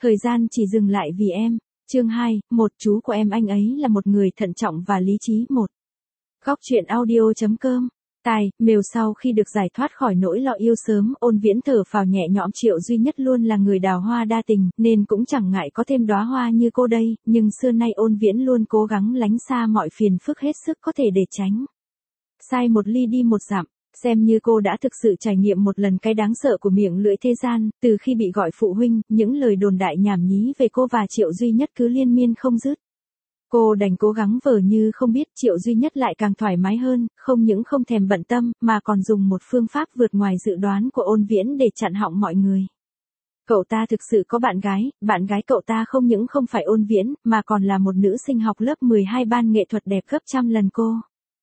Thời gian chỉ dừng lại vì em. Chương 2, một chú của em anh ấy là một người thận trọng và lý trí. Một. Góc truyện audio.com. Tài, Mều sau khi được giải thoát khỏi nỗi lo yêu sớm, Ôn Viễn thở phào nhẹ nhõm. Triệu duy nhất luôn là người đào hoa đa tình, nên cũng chẳng ngại có thêm đóa hoa như cô đây, nhưng xưa nay Ôn Viễn luôn cố gắng lánh xa mọi phiền phức hết sức có thể để tránh. Sai một ly đi một dặm. Xem như cô đã thực sự trải nghiệm một lần cái đáng sợ của miệng lưỡi thế gian, từ khi bị gọi phụ huynh, những lời đồn đại nhảm nhí về cô và Triệu duy nhất cứ liên miên không dứt. Cô đành cố gắng vờ như không biết. Triệu duy nhất lại càng thoải mái hơn, không những không thèm bận tâm, mà còn dùng một phương pháp vượt ngoài dự đoán của Ôn Viễn để chặn họng mọi người. Cậu ta thực sự có bạn gái cậu ta không những không phải Ôn Viễn, mà còn là một nữ sinh học lớp 12 ban nghệ thuật đẹp gấp trăm lần cô.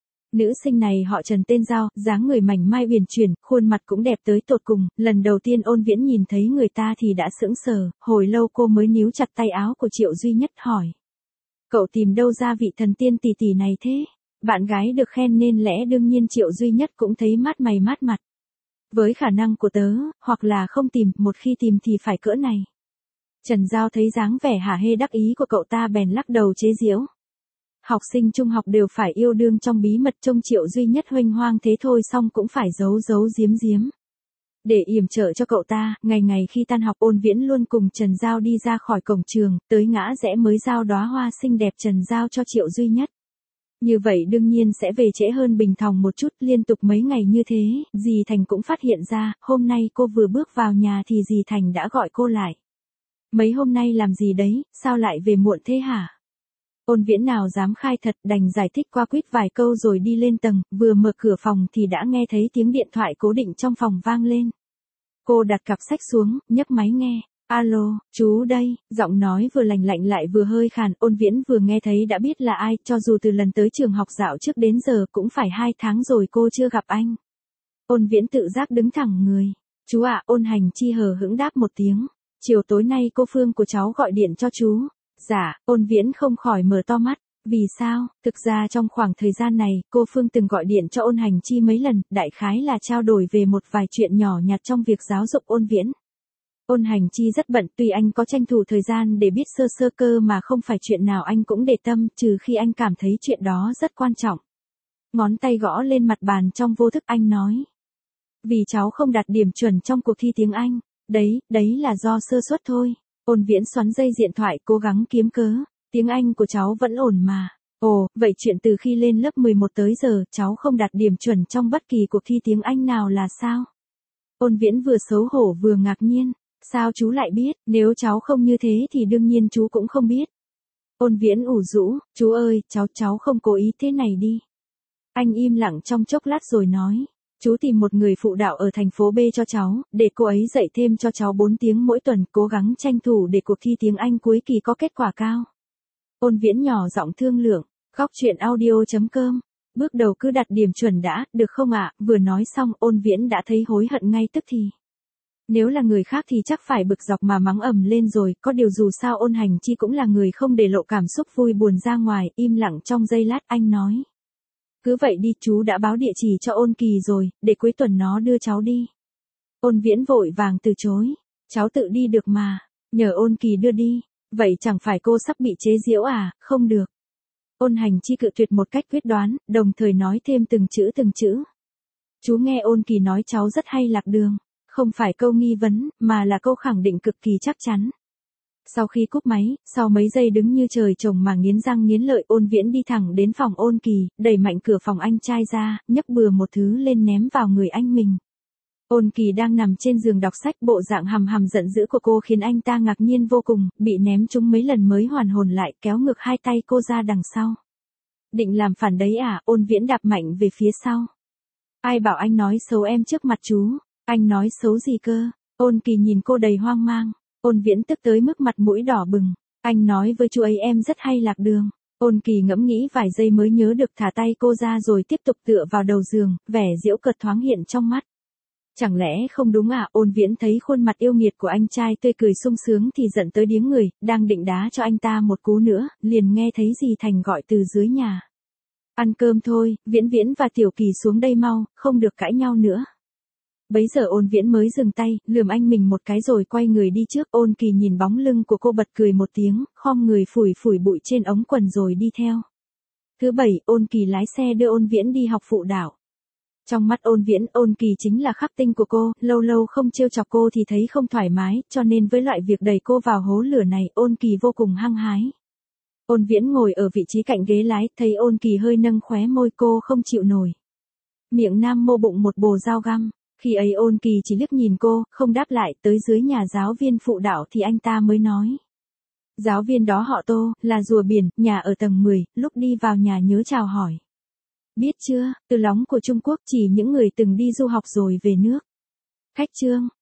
Nữ sinh này họ Trần tên Giao, dáng người mảnh mai uyển chuyển, khuôn mặt cũng đẹp tới tột cùng. Lần đầu tiên Ôn Viễn nhìn thấy người ta thì đã sững sờ, hồi lâu cô mới níu chặt tay áo của Triệu duy nhất hỏi. Cậu tìm đâu ra vị thần tiên tỷ tỷ này thế? Bạn gái được khen nên lẽ đương nhiên Triệu duy nhất cũng thấy mát mày mát mặt. Với khả năng của tớ, hoặc là không tìm, một khi tìm thì phải cỡ này. Trần Giao thấy dáng vẻ hả hê đắc ý của cậu ta bèn lắc đầu chế giễu. Học sinh trung học đều phải yêu đương trong bí mật, trông Triệu duy nhất huênh hoang thế thôi xong cũng phải giấu giếm giếm. Để yểm trợ cho cậu ta, ngày khi tan học Ôn Viễn luôn cùng Trần Giao đi ra khỏi cổng trường, tới ngã rẽ mới giao đóa hoa xinh đẹp Trần Giao cho Triệu duy nhất. Như vậy đương nhiên sẽ về trễ hơn bình thường một chút. Liên tục mấy ngày như thế, dì Thành cũng phát hiện ra, hôm nay cô vừa bước vào nhà thì dì Thành đã gọi cô lại. Mấy hôm nay làm gì đấy, sao lại về muộn thế hả? Ôn Viễn nào dám khai thật, đành giải thích qua quýt vài câu rồi đi lên tầng, vừa mở cửa phòng thì đã nghe thấy tiếng điện thoại cố định trong phòng vang lên. Cô đặt cặp sách xuống, nhấc máy nghe. Alo, chú đây, giọng nói vừa lành lạnh lại vừa hơi khàn. Ôn Viễn vừa nghe thấy đã biết là ai, cho dù từ lần tới trường học dạo trước đến giờ cũng phải 2 tháng rồi cô chưa gặp anh. Ôn Viễn tự giác đứng thẳng người. Chú ạ, Ôn Hành Chi hờ hững đáp một tiếng. Chiều tối nay cô Phương của cháu gọi điện cho chú. Dạ, Ôn Viễn không khỏi mở to mắt. Vì sao? Thực ra trong khoảng thời gian này, cô Phương từng gọi điện cho Ôn Hành Chi mấy lần, đại khái là trao đổi về một vài chuyện nhỏ nhặt trong việc giáo dục Ôn Viễn. Ôn Hành Chi rất bận, tuy anh có tranh thủ thời gian để biết sơ cơ mà không phải chuyện nào anh cũng để tâm, trừ khi anh cảm thấy chuyện đó rất quan trọng. Ngón tay gõ lên mặt bàn trong vô thức, anh nói. Vì cháu không đạt điểm chuẩn trong cuộc thi tiếng Anh. Đấy là do sơ suất thôi. Ôn Viễn xoắn dây điện thoại cố gắng kiếm cớ. Tiếng Anh của cháu vẫn ổn mà. Ồ, vậy chuyện từ khi lên lớp 11 tới giờ, cháu không đạt điểm chuẩn trong bất kỳ cuộc thi tiếng Anh nào là sao? Ôn Viễn vừa xấu hổ vừa ngạc nhiên. Sao chú lại biết, nếu cháu không như thế thì đương nhiên chú cũng không biết. Ôn Viễn ủ rũ, chú ơi, cháu không cố ý thế này đi. Anh im lặng trong chốc lát rồi nói. Chú tìm một người phụ đạo ở thành phố B cho cháu, để cô ấy dạy thêm cho cháu 4 tiếng mỗi tuần, cố gắng tranh thủ để cuộc thi tiếng Anh cuối kỳ có kết quả cao. Ôn Viễn nhỏ giọng thương lượng. Góc truyện audio.com. Bước đầu cứ đặt điểm chuẩn đã, được không ạ? Vừa nói xong Ôn Viễn đã thấy hối hận ngay tức thì. Nếu là người khác thì chắc phải bực dọc mà mắng ầm lên rồi, có điều dù sao Ôn Hành Chi cũng là người không để lộ cảm xúc vui buồn ra ngoài. Im lặng trong giây lát anh nói. Cứ vậy đi, chú đã báo địa chỉ cho Ôn Kỳ rồi, để cuối tuần nó đưa cháu đi. Ôn Viễn vội vàng từ chối. Cháu tự đi được mà, nhờ Ôn Kỳ đưa đi. Vậy chẳng phải cô sắp bị chế giễu à? Không được. Ôn Hành Chi cự tuyệt một cách quyết đoán, đồng thời nói thêm từng chữ. Chú nghe Ôn Kỳ nói cháu rất hay lạc đường. Không phải câu nghi vấn, mà là câu khẳng định cực kỳ chắc chắn. Sau khi cúp máy, sau mấy giây đứng như trời trồng mà nghiến răng nghiến lợi, Ôn Viễn đi thẳng đến phòng Ôn Kỳ, đẩy mạnh cửa phòng anh trai ra, nhấc bừa một thứ lên ném vào người anh mình. Ôn Kỳ đang nằm trên giường đọc sách, bộ dạng hầm giận dữ của cô khiến anh ta ngạc nhiên vô cùng, bị ném trúng mấy lần mới hoàn hồn lại, kéo ngược 2 tay cô ra đằng sau. Định làm phản đấy à? Ôn Viễn đạp mạnh về phía sau. Ai bảo anh nói xấu em trước mặt chú? Anh nói xấu gì cơ? Ôn Kỳ nhìn cô đầy hoang mang. Ôn Viễn tức tới mức mặt mũi đỏ bừng. Anh nói với chú ấy em rất hay lạc đường. Ôn Kỳ ngẫm nghĩ vài giây mới nhớ được, thả tay cô ra rồi tiếp tục tựa vào đầu giường, vẻ giễu cợt thoáng hiện trong mắt. Chẳng lẽ không đúng à? Ôn Viễn thấy khuôn mặt yêu nghiệt của anh trai tươi cười sung sướng thì giận tới điếng người, đang định đá cho anh ta một cú nữa, liền nghe thấy dì Thành gọi từ dưới nhà. Ăn cơm thôi, Viễn và Tiểu Kỳ xuống đây mau, không được cãi nhau nữa. Bấy giờ Ôn Viễn mới dừng tay, lườm anh mình một cái rồi quay người đi trước. Ôn Kỳ nhìn bóng lưng của cô bật cười một tiếng, khom người phủi phủi bụi trên ống quần rồi đi theo. Thứ bảy, Ôn Kỳ lái xe đưa Ôn Viễn đi học phụ đạo. Trong mắt Ôn Viễn, Ôn Kỳ chính là khắc tinh của cô, lâu lâu không trêu chọc cô thì thấy không thoải mái, cho nên với loại việc đẩy cô vào hố lửa này, Ôn Kỳ vô cùng hăng hái. Ôn Viễn ngồi ở vị trí cạnh ghế lái, thấy Ôn Kỳ hơi nâng khóe môi, cô không chịu nổi. Miệng nam mô bụng một bồ dao găm, khi ấy Ôn Kỳ chỉ liếc nhìn cô, không đáp lại. Tới dưới nhà giáo viên phụ đạo thì anh ta mới nói. Giáo viên đó họ Tô, là rùa biển, nhà ở tầng 10, lúc đi vào nhà nhớ chào hỏi. Biết chưa, từ lóng của Trung Quốc chỉ những người từng đi du học rồi về nước. Khách trương,